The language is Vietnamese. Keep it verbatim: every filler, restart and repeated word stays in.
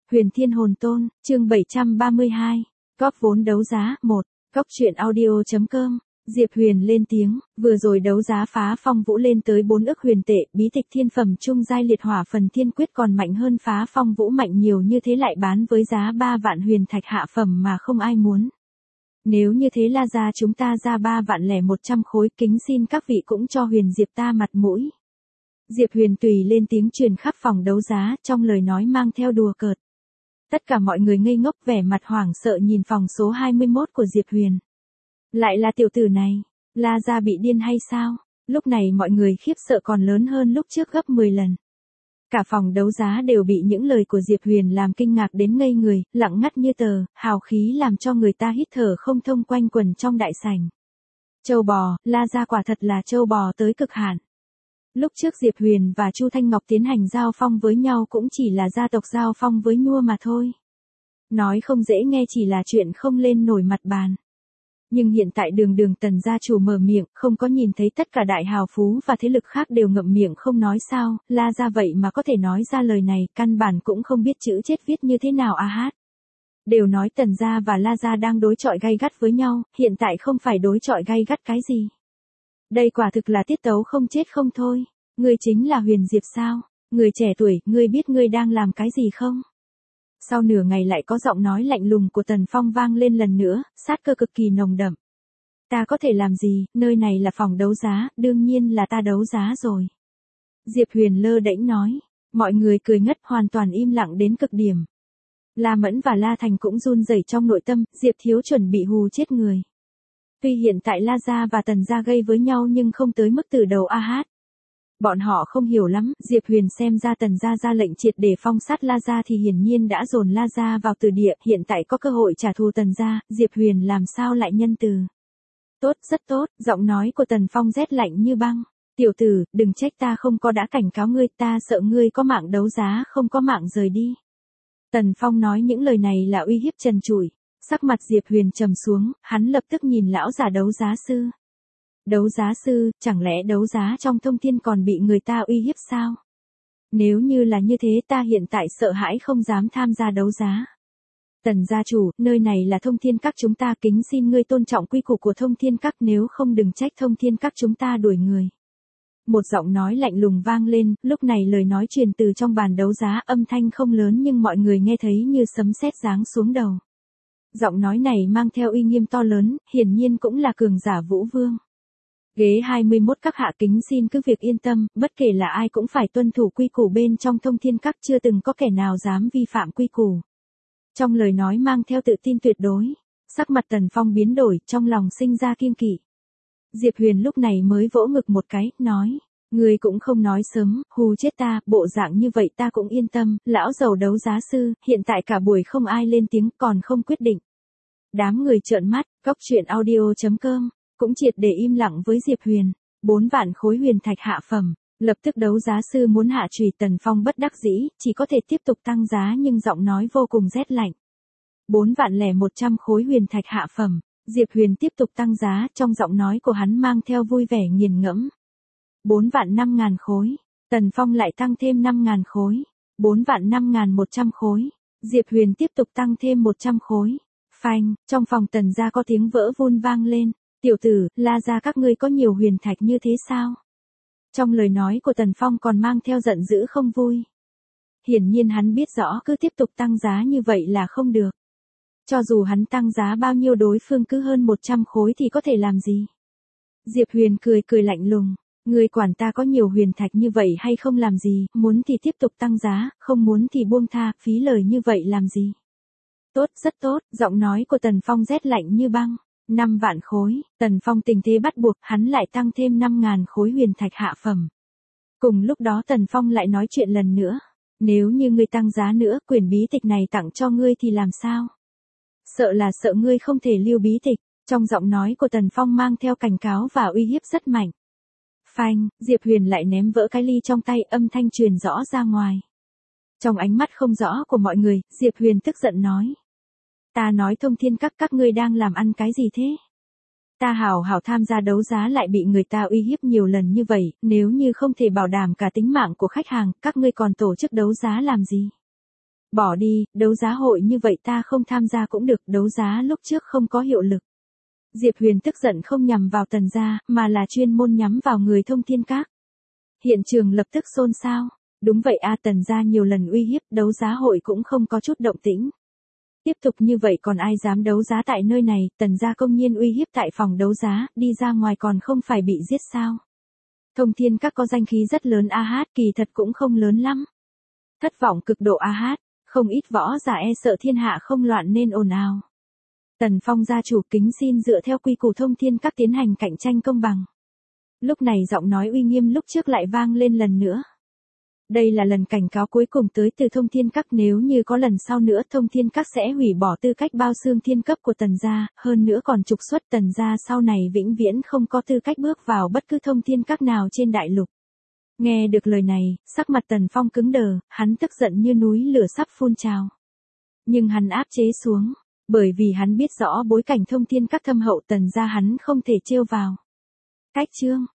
Huyền Thiên Hồn Tôn, chương bảy trăm ba mươi hai, góp vốn đấu giá, một, góc truyện audio.com, Diệp Huyền lên tiếng, vừa rồi đấu giá phá phong vũ lên tới bốn ức huyền tệ, bí tịch thiên phẩm trung giai liệt hỏa phần thiên quyết còn mạnh hơn phá phong vũ mạnh nhiều như thế lại bán với giá ba vạn huyền thạch hạ phẩm mà không ai muốn. Nếu như thế là ra chúng ta ra ba vạn lẻ một trăm khối, kính xin các vị cũng cho Huyền Diệp ta mặt mũi. Diệp Huyền tùy lên tiếng truyền khắp phòng đấu giá, trong lời nói mang theo đùa cợt. Tất cả mọi người ngây ngốc vẻ mặt hoảng sợ nhìn phòng số hai mươi mốt của Diệp Huyền. Lại là tiểu tử này, La Gia bị điên hay sao? Lúc này mọi người khiếp sợ còn lớn hơn lúc trước gấp mười lần. Cả phòng đấu giá đều bị những lời của Diệp Huyền làm kinh ngạc đến ngây người, lặng ngắt như tờ, hào khí làm cho người ta hít thở không thông quanh quần trong đại sảnh. Châu bò, La Gia quả thật là châu bò tới cực hạn. Lúc trước Diệp Huyền và Chu Thanh Ngọc tiến hành giao phong với nhau cũng chỉ là gia tộc giao phong với Nhua mà thôi. Nói không dễ nghe chỉ là chuyện không lên nổi mặt bàn. Nhưng hiện tại đường đường Tần gia chủ mở miệng, không có nhìn thấy tất cả đại hào phú và thế lực khác đều ngậm miệng không nói sao, La Gia vậy mà có thể nói ra lời này, căn bản cũng không biết chữ chết viết như thế nào a hát. Đều nói Tần gia và La Gia đang đối chọi gay gắt với nhau, hiện tại không phải đối chọi gay gắt cái gì. Đây quả thực là tiết tấu không chết không thôi. Ngươi chính là Huyền Diệp sao? Người trẻ tuổi, ngươi biết ngươi đang làm cái gì không? Sau nửa ngày lại có giọng nói lạnh lùng của Tần Phong vang lên lần nữa, sát cơ cực kỳ nồng đậm. Ta có thể làm gì, nơi này là phòng đấu giá, đương nhiên là ta đấu giá rồi. Diệp Huyền lơ đễnh nói, mọi người cười ngất hoàn toàn im lặng đến cực điểm. La Mẫn và La Thành cũng run rẩy trong nội tâm, Diệp Thiếu chuẩn bị hù chết người. Tuy hiện tại La Gia và Tần Gia gây với nhau nhưng không tới mức từ đầu a hát. Bọn họ không hiểu lắm, Diệp Huyền xem ra Tần Gia ra lệnh triệt để phong sát La Gia thì hiển nhiên đã dồn La Gia vào từ địa, hiện tại có cơ hội trả thù Tần Gia, Diệp Huyền làm sao lại nhân từ. Tốt, rất tốt, giọng nói của Tần Phong rét lạnh như băng. Tiểu tử, đừng trách ta không có đã cảnh cáo ngươi, ta sợ ngươi có mạng đấu giá không có mạng rời đi. Tần Phong nói những lời này là uy hiếp trần trụi. Sắc mặt Diệp Huyền trầm xuống, hắn lập tức nhìn lão già đấu giá sư. Đấu giá sư, chẳng lẽ đấu giá trong thông thiên còn bị người ta uy hiếp sao? Nếu như là như thế ta hiện tại sợ hãi không dám tham gia đấu giá. Tần gia chủ, nơi này là thông thiên các chúng ta, kính xin ngươi tôn trọng quy củ của thông thiên các, nếu không đừng trách thông thiên các chúng ta đuổi người. Một giọng nói lạnh lùng vang lên, lúc này lời nói truyền từ trong bàn đấu giá, âm thanh không lớn nhưng mọi người nghe thấy như sấm sét giáng xuống đầu. Giọng nói này mang theo uy nghiêm to lớn, hiển nhiên cũng là cường giả Vũ Vương. Ghế hai mươi mốt các hạ, kính xin cứ việc yên tâm, bất kể là ai cũng phải tuân thủ quy củ bên trong thông thiên các, chưa từng có kẻ nào dám vi phạm quy củ. Trong lời nói mang theo tự tin tuyệt đối, sắc mặt Tần Phong biến đổi, trong lòng sinh ra kiêng kỵ. Diệp Huyền lúc này mới vỗ ngực một cái, nói, ngươi cũng không nói sớm, hù chết ta, bộ dạng như vậy ta cũng yên tâm, lão giàu đấu giá sư, hiện tại cả buổi không ai lên tiếng còn không quyết định. Đám người trợn mắt, góc truyện audio.com, cũng triệt để im lặng với Diệp Huyền, bốn vạn khối huyền thạch hạ phẩm, lập tức đấu giá sư muốn hạ trùy. Tần Phong bất đắc dĩ, chỉ có thể tiếp tục tăng giá nhưng giọng nói vô cùng rét lạnh. bốn vạn lẻ một trăm khối huyền thạch hạ phẩm, Diệp Huyền tiếp tục tăng giá, trong giọng nói của hắn mang theo vui vẻ nghiền ngẫm. bốn vạn năm ngàn khối, Tần Phong lại tăng thêm năm ngàn khối, bốn vạn năm ngàn một trăm khối, Diệp Huyền tiếp tục tăng thêm một trăm khối. Phanh, trong phòng Tần gia có tiếng vỡ vun vang lên, tiểu tử, La gia các ngươi có nhiều huyền thạch như thế sao? Trong lời nói của Tần Phong còn mang theo giận dữ không vui. Hiển nhiên hắn biết rõ cứ tiếp tục tăng giá như vậy là không được. Cho dù hắn tăng giá bao nhiêu đối phương cứ hơn một trăm khối thì có thể làm gì? Diệp Huyền cười cười lạnh lùng, ngươi quản ta có nhiều huyền thạch như vậy hay không làm gì, muốn thì tiếp tục tăng giá, không muốn thì buông tha, phí lời như vậy làm gì? Tốt, rất tốt, giọng nói của Tần Phong rét lạnh như băng. năm vạn khối, Tần Phong tình thế bắt buộc, hắn lại tăng thêm năm ngàn khối huyền thạch hạ phẩm. Cùng lúc đó Tần Phong lại nói chuyện lần nữa. Nếu như ngươi tăng giá nữa, quyển bí tịch này tặng cho ngươi thì làm sao? Sợ là sợ ngươi không thể lưu bí tịch. Trong giọng nói của Tần Phong mang theo cảnh cáo và uy hiếp rất mạnh. Phanh, Diệp Huyền lại ném vỡ cái ly trong tay, âm thanh truyền rõ ra ngoài. Trong ánh mắt không rõ của mọi người, Diệp Huyền tức giận nói. Ta nói thông thiên các các ngươi đang làm ăn cái gì thế? Ta hảo hảo tham gia đấu giá lại bị người ta uy hiếp nhiều lần như vậy, nếu như không thể bảo đảm cả tính mạng của khách hàng, các ngươi còn tổ chức đấu giá làm gì? Bỏ đi, đấu giá hội như vậy ta không tham gia cũng được, đấu giá lúc trước không có hiệu lực. Diệp Huyền tức giận không nhằm vào Tần gia, mà là chuyên môn nhắm vào người Thông Thiên Các. Hiện trường lập tức xôn xao. Đúng vậy a, Tần gia nhiều lần uy hiếp, đấu giá hội cũng không có chút động tĩnh. Tiếp tục như vậy còn ai dám đấu giá tại nơi này, Tần gia công nhiên uy hiếp tại phòng đấu giá, đi ra ngoài còn không phải bị giết sao. Thông Thiên Các có danh khí rất lớn a hát, kỳ thật cũng không lớn lắm. Thất vọng cực độ a hát, không ít võ giả e sợ thiên hạ không loạn nên ồn ào. Tần Phong gia chủ kính xin dựa theo quy củ Thông Thiên Các tiến hành cạnh tranh công bằng. Lúc này giọng nói uy nghiêm lúc trước lại vang lên lần nữa. Đây là lần cảnh cáo cuối cùng tới từ Thông Thiên Các, nếu như có lần sau nữa Thông Thiên Các sẽ hủy bỏ tư cách bao xương thiên cấp của Tần gia, hơn nữa còn trục xuất Tần gia sau này vĩnh viễn không có tư cách bước vào bất cứ Thông Thiên Các nào trên đại lục. Nghe được lời này, sắc mặt Tần Phong cứng đờ, hắn tức giận như núi lửa sắp phun trào. Nhưng hắn áp chế xuống, bởi vì hắn biết rõ bối cảnh Thông Thiên Các thâm hậu, Tần gia hắn không thể trêu vào. Cách chương